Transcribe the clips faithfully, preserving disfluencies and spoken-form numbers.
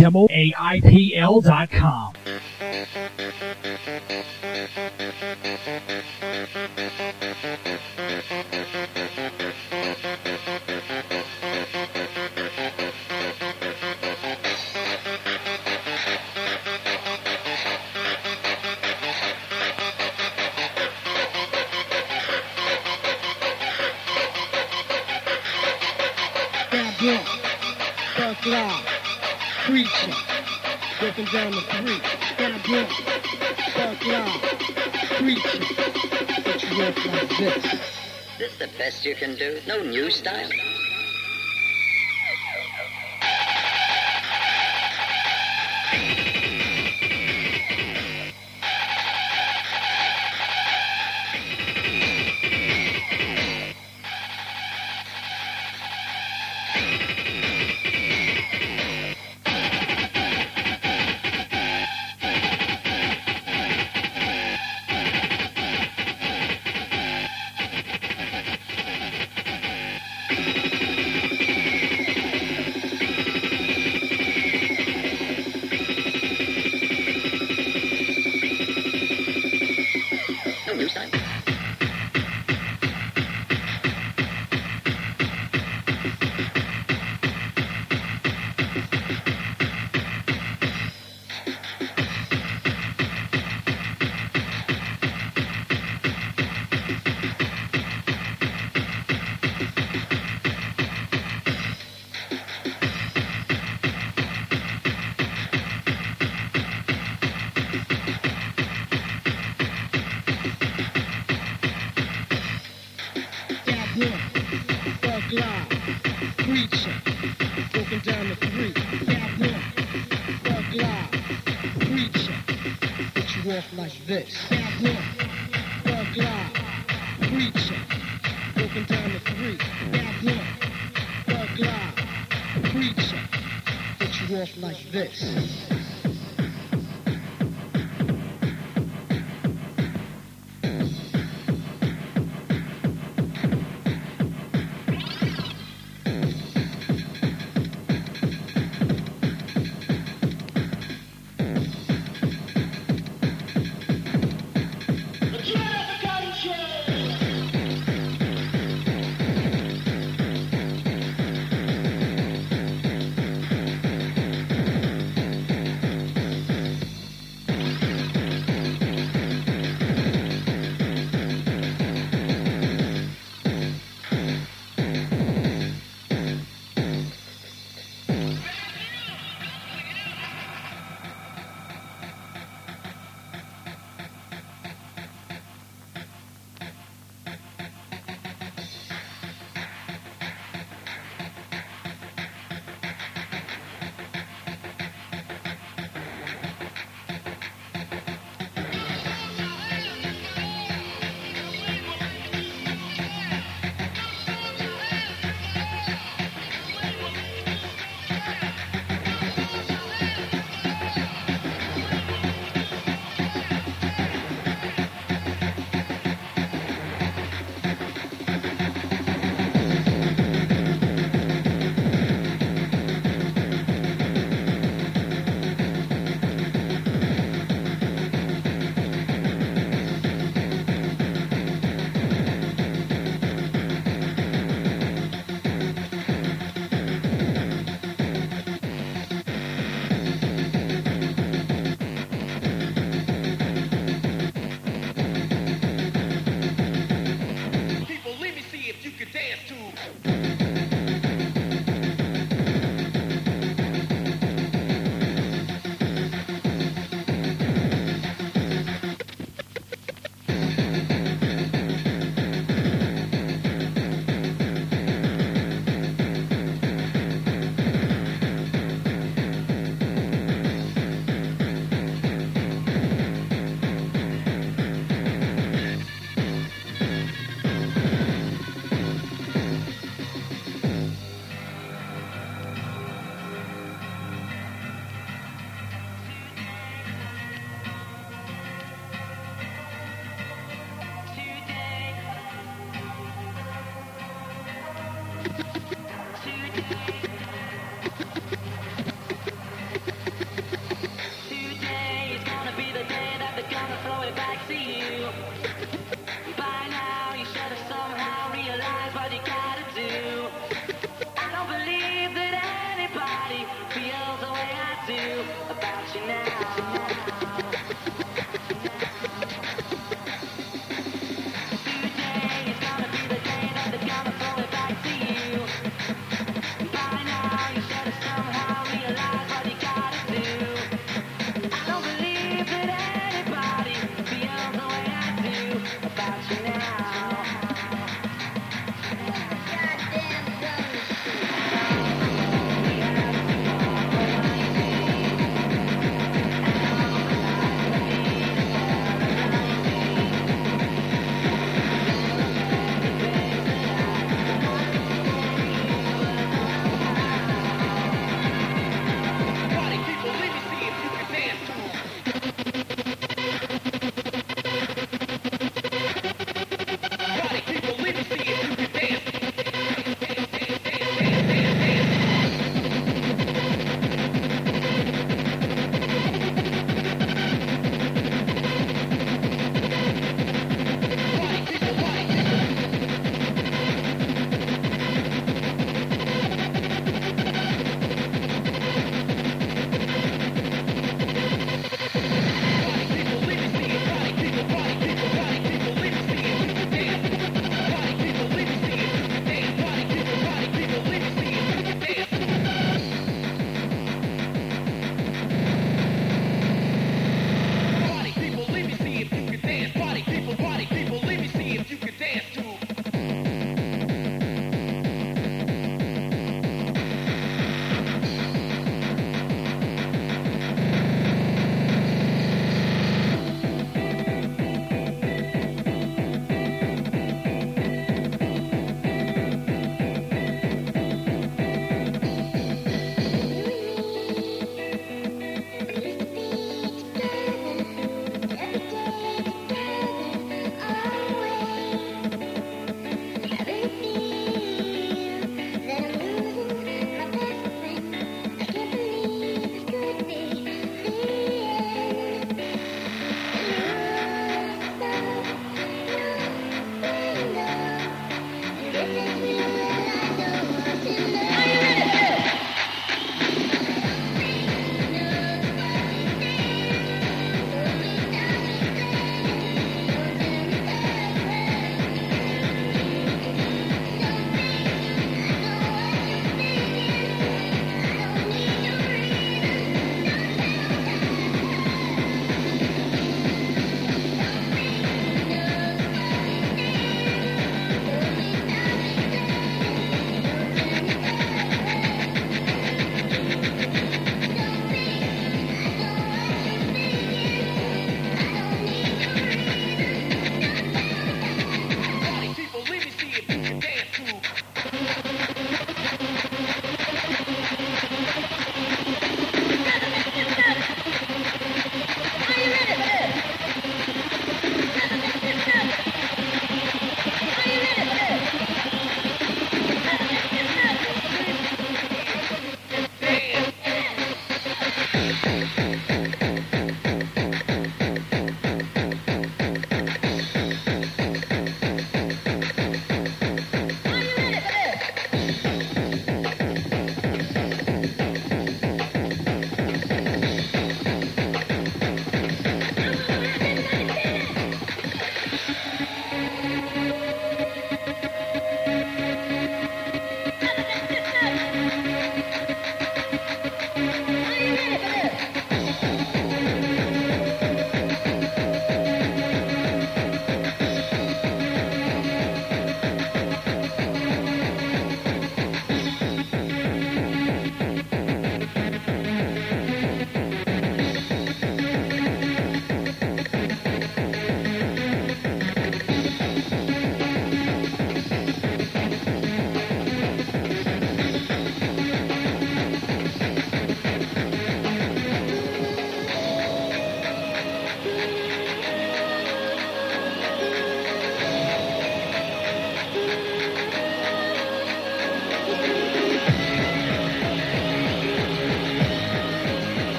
demo A I P L dot com. Buck Live, Preacher, broken down to three. God damn, Buck Live, Preacher, put you off like this. This the best you can do? No new style? No new style? Buck Live, Preacher, broken down to three. God damn, Buck Live, Preacher, put you off like this. God damn, Buck Live, Preacher, broken down to three. God damn, Buck Live, Preacher, put you off like this.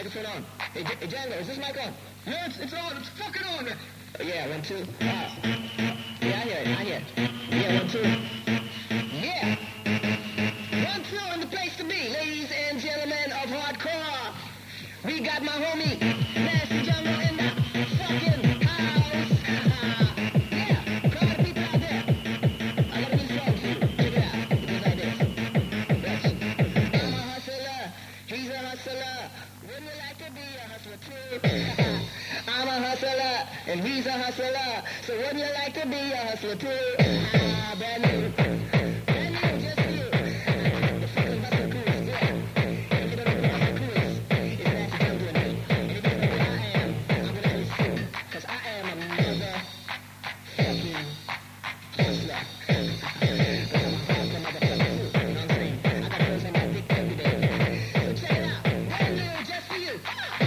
microphone on. Hey, J- hey Django, is this mic on? Yeah, it's, it's on. It's fucking on. Uh, yeah, one, two. Uh, yeah, I hear it. I hear it. Yeah, one, two. Yeah. One, two in the place to be, ladies and gentlemen of hardcore. We got my homie, Nasty Jungle in the fucking house. Yeah, crowd of people out there. I got a new song for you. Check it out. It goes like this. Yes. I'm a hustler. He's a hustler. Wouldn't you like to be a hustler too? I'm a hustler, and he's a hustler. So wouldn't you like to be a hustler too? Ah, brand new. Brand new, just for you. The fucking hustler cruise, yeah. If you don't know what the hustler cruise is, it's Nasty Jungle in me. And if you don't know what I am, I'm gonna tell you soon. Cause I am a motherfucking hustler. Cause I'm a hustler motherfucker too. You know what I'm saying? I got girls in my dick every day. So check it out. Brand new, just for you.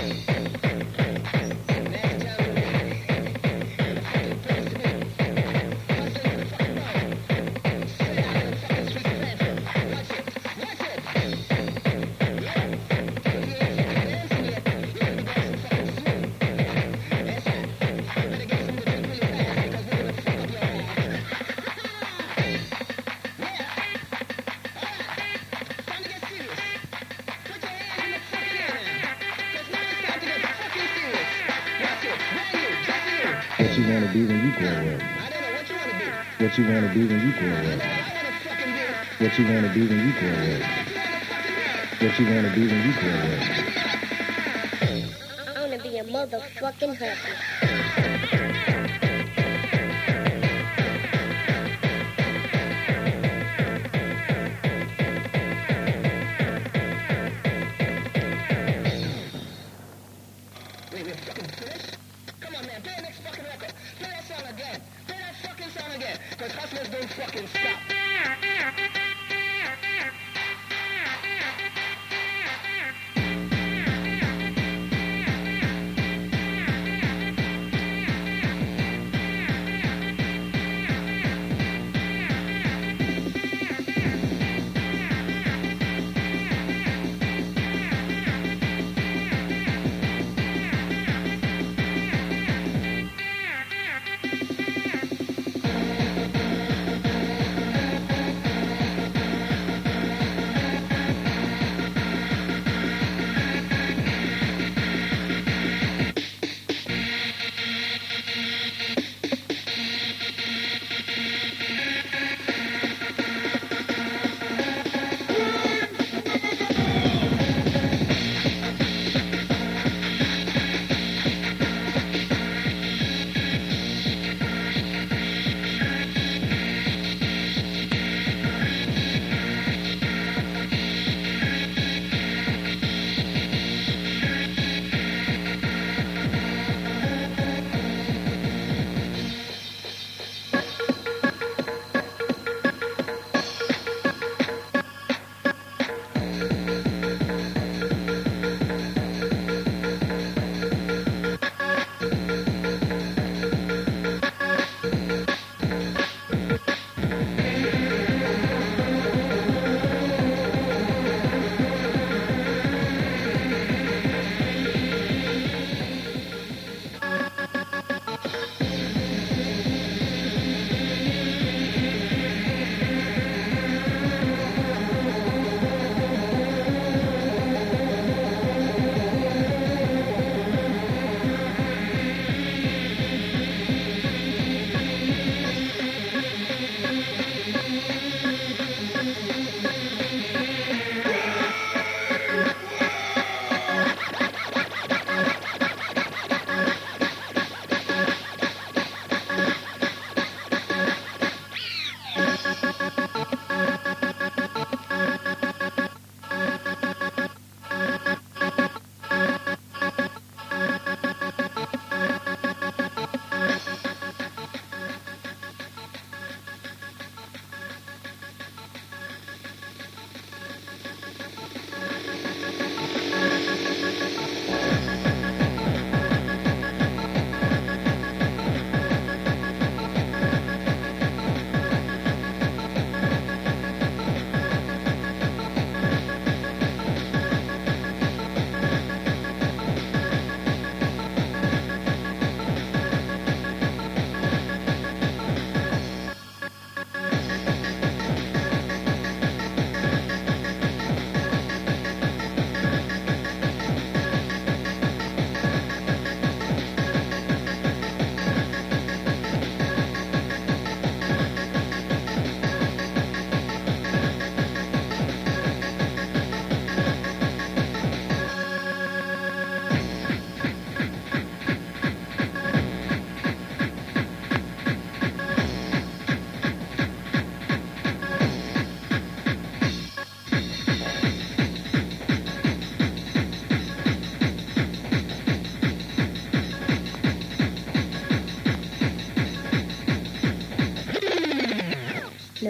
Nasty Jungle. The fucking place to be. Hustling to the fucking road. Straight out of the fucking streets of Bradford. Watch it. Watch it. Yeah. If you ain't fucking dancing yet, you're gonna be dancing fucking soon. That's right. You better get some to drink really fast because we're gonna fuck up your ass. Yeah. Alright. Time to get serious. Put your hands in the fucking air now. Cause now it's time to get fucking serious. Watch it. Brand new. Just for you. What you wanna be when you grow up? I don't know what you wanna be. What you wanna be when you grow I know up? what I wanna fucking be. What you wanna be when you grow up? What you wanna fucking be. What you wanna be when you grow up? I wanna be a motherfucking hustler. Wait, we're fucking finished? Come on, man. Play the next fucking record. Play that song again. Play that fucking song again. Because hustlers don't fucking stop.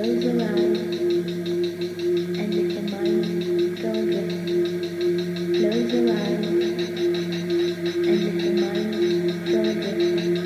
Close your eyes and let your mind go drift. Close your eyes and let your mind go drift.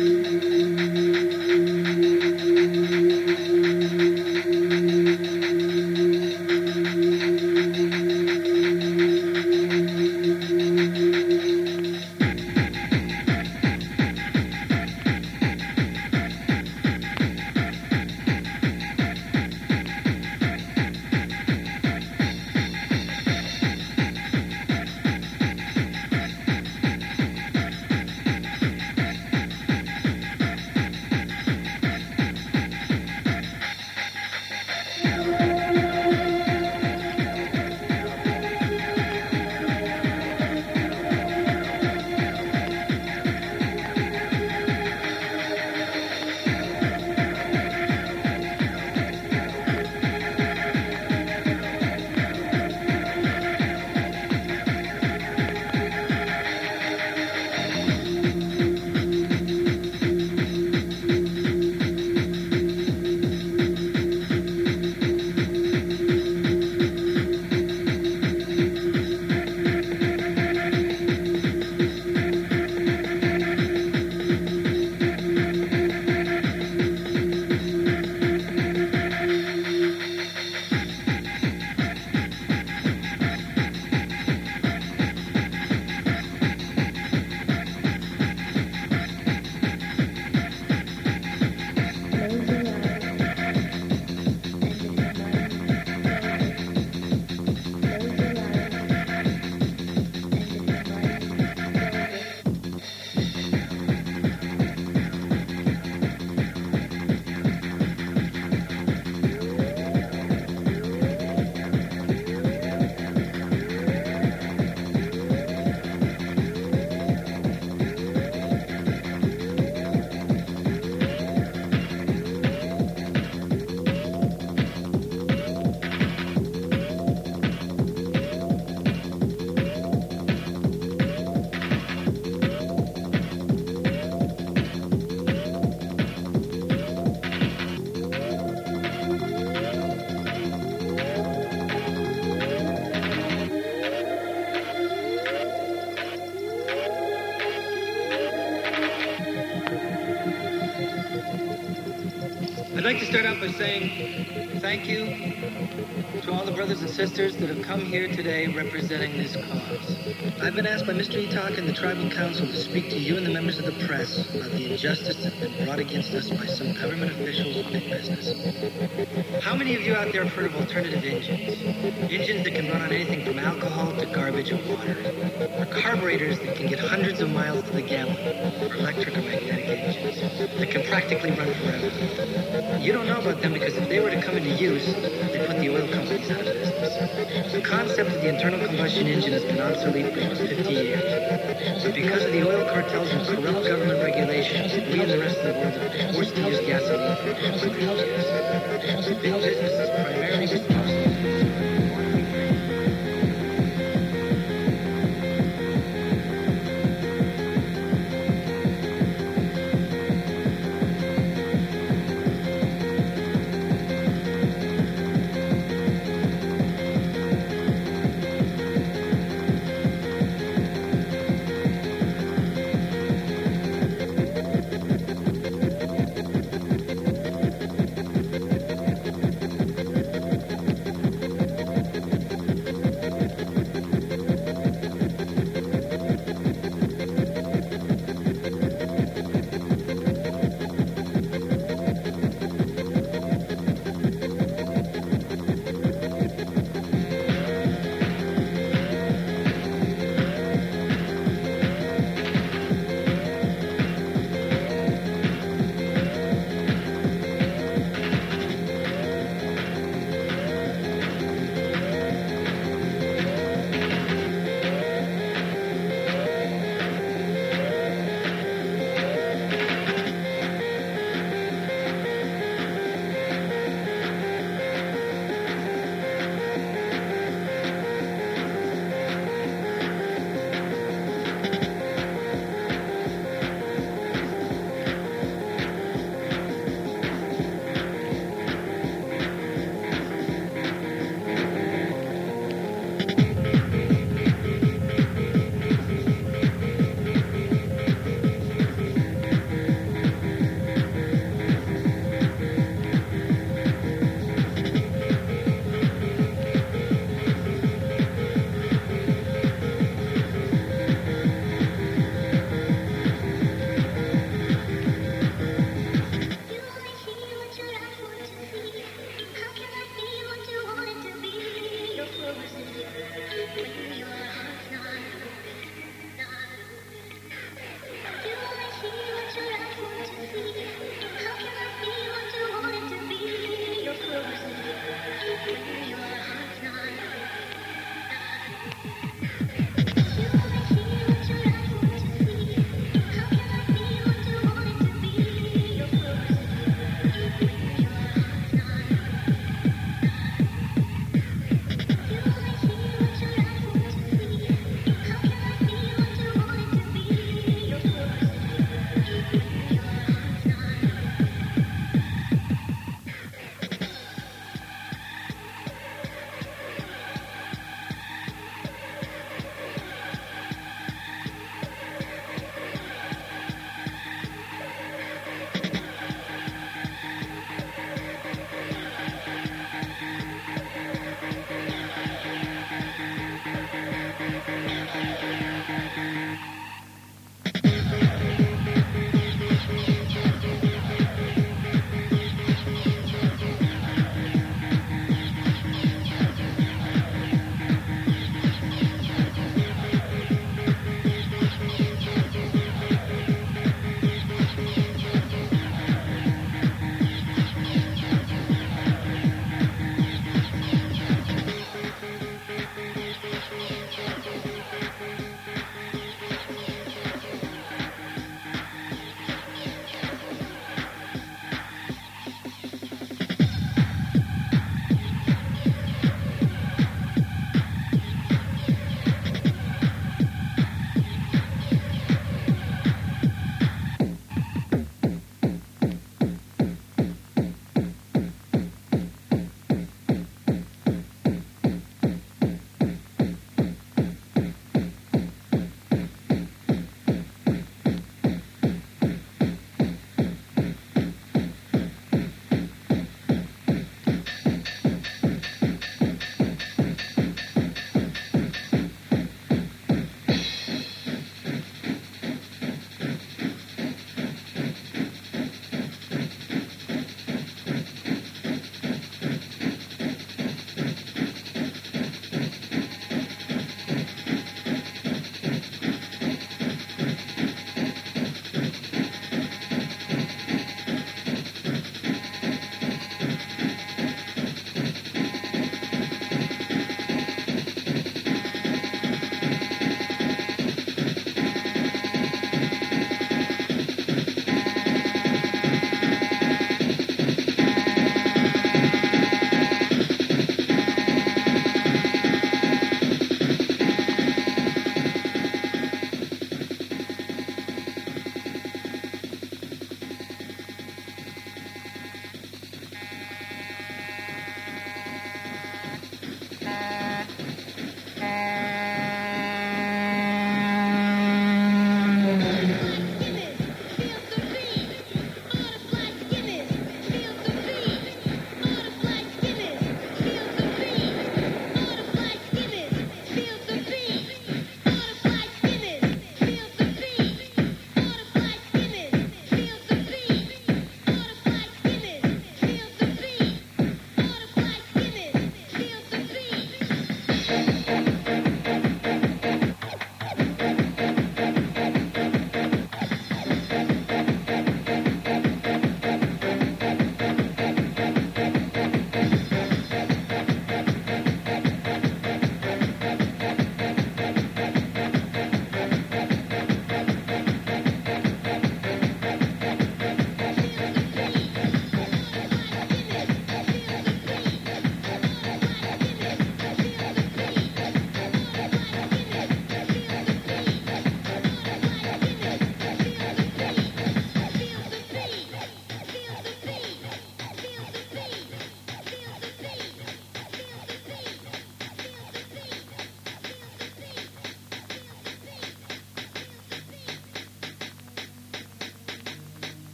I'd like to start out by saying thank you to all the brothers and sisters that have come here today representing this cause. I've been asked by Mister Etok and the Tribal Council to speak to you and the members of the press about the injustice that's been brought against us by some government officials and big business. How many of you out there have heard of alternative engines? Engines that can run on anything from alcohol to garbage and water. Or carburetors that can get hundreds of miles to the gallon. Or electric or magnetic engines that can practically run forever. You don't know about them because if they were to come into use, they put the oil companies out of business. The concept of the internal combustion engine has been obsolete for almost fifty years. But because of the oil cartels and corrupt government regulations, we and the rest of the world have been forced to use gasoline for almost fifty years. Big business is primarily responsible.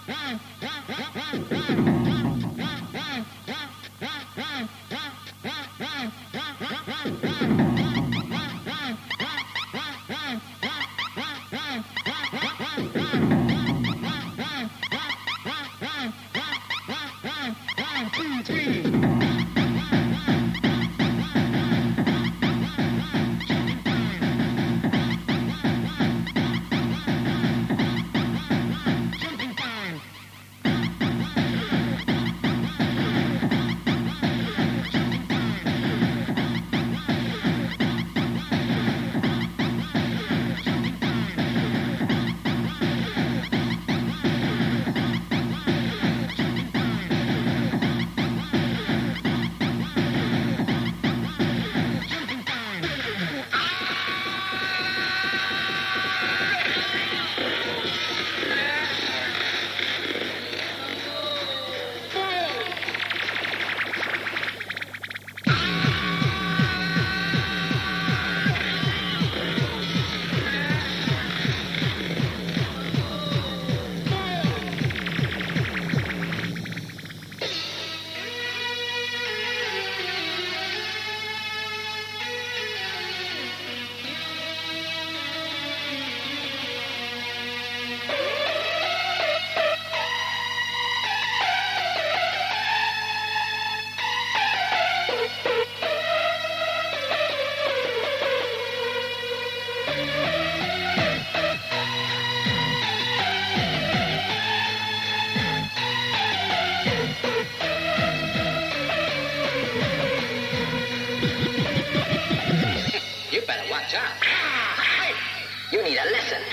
You need a lesson.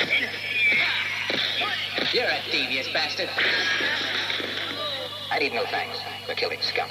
You're a devious bastard. I need no thanks for killing scum.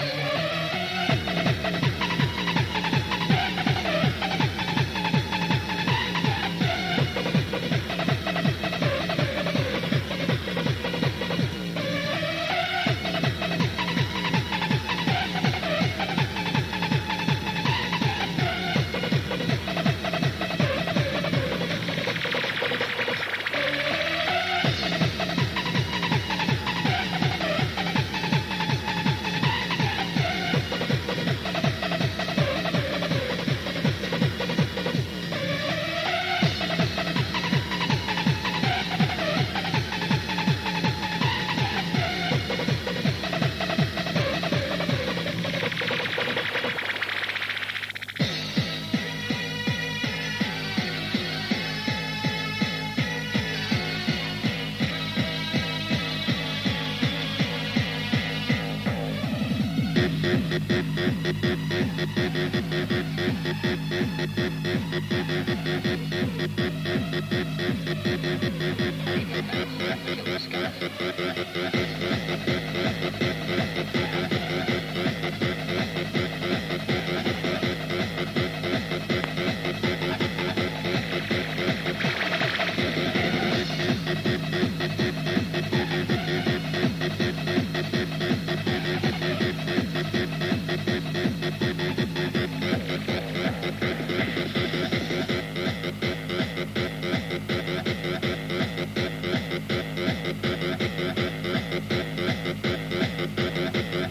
Thank you.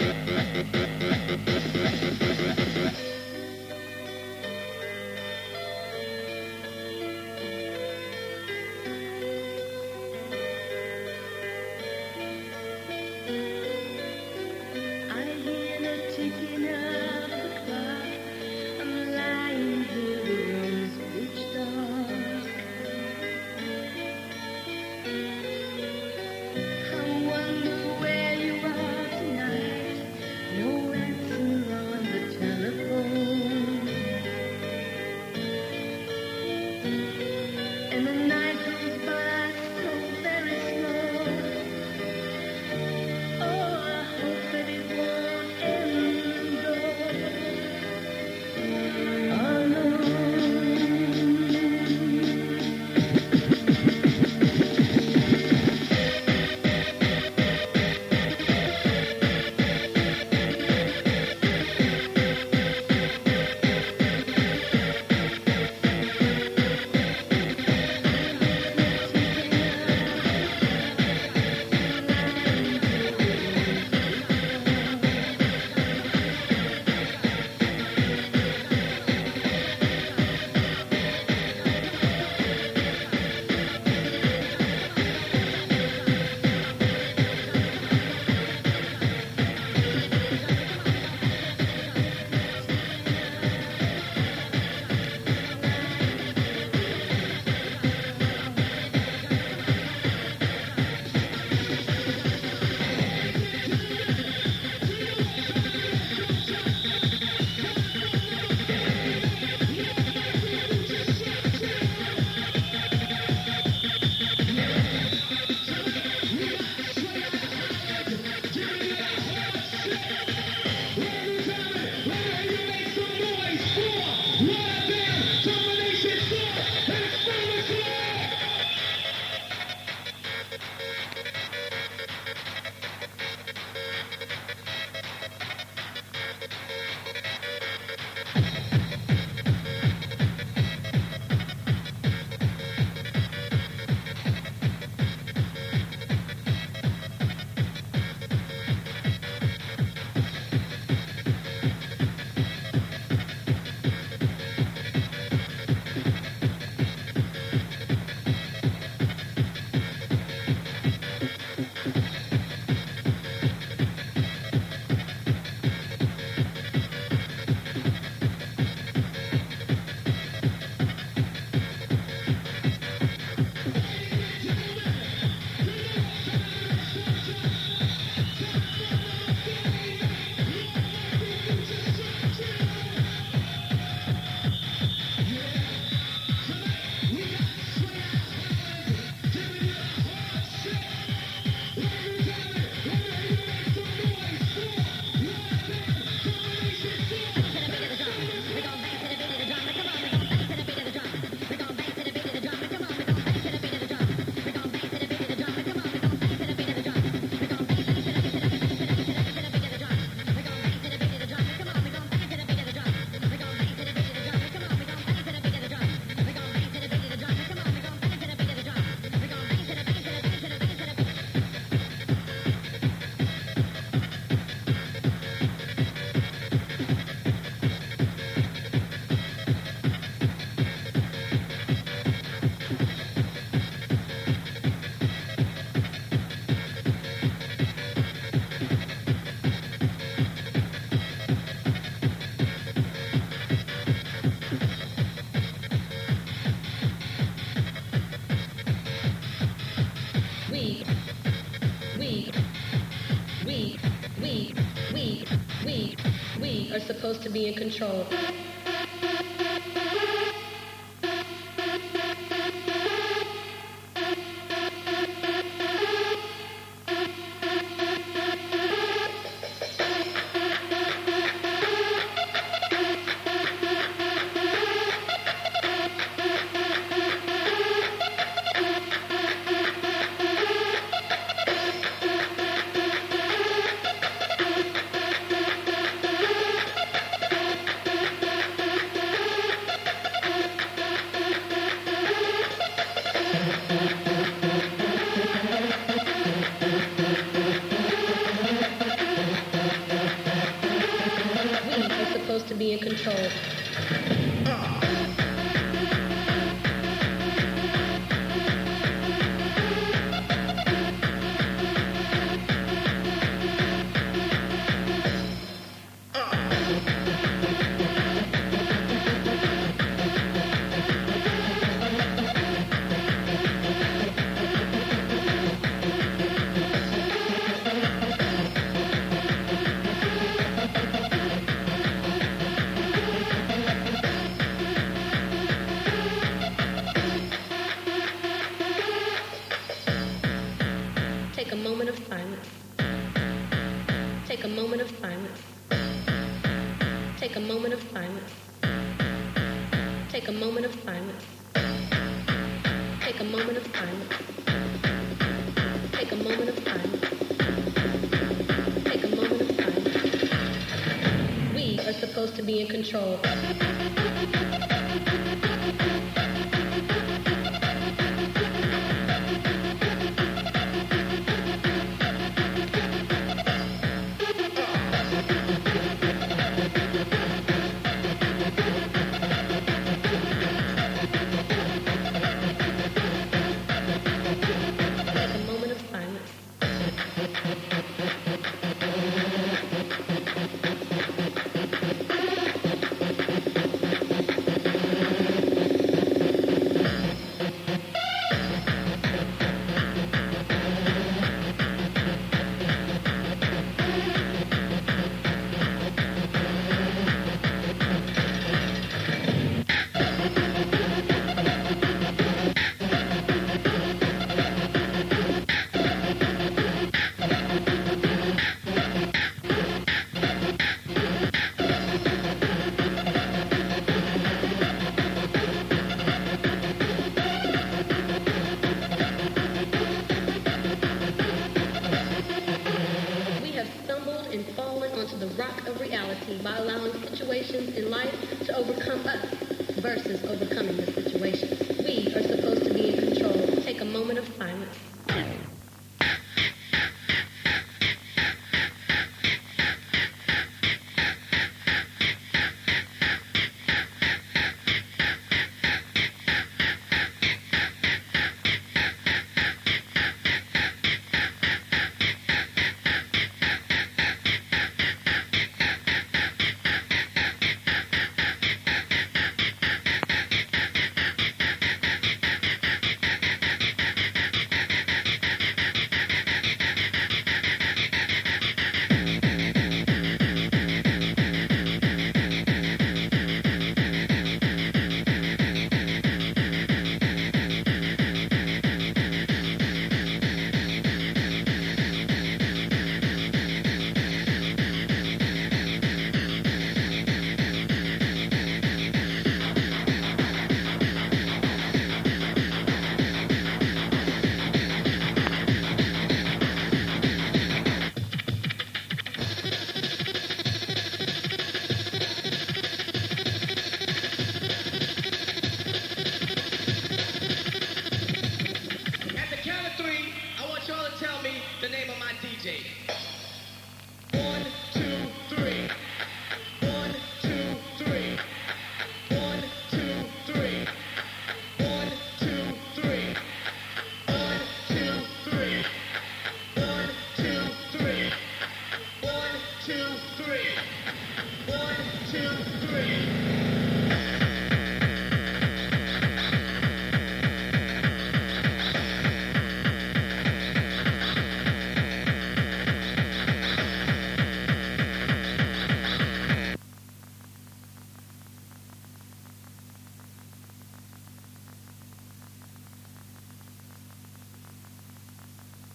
We, we, we, we, we, we are supposed to be in control. To be in control. Take a moment of silence. Take a moment of silence. Take a moment of silence. Take a moment of silence. Take a moment of silence. Take a moment of silence. Take a moment of silence. We are supposed to be in control. By allowing situations in life to overcome us versus overcoming the situation. We are supposed to be in control. Take a moment of silence. At the count of three, I want y'all to tell me the name of my D J.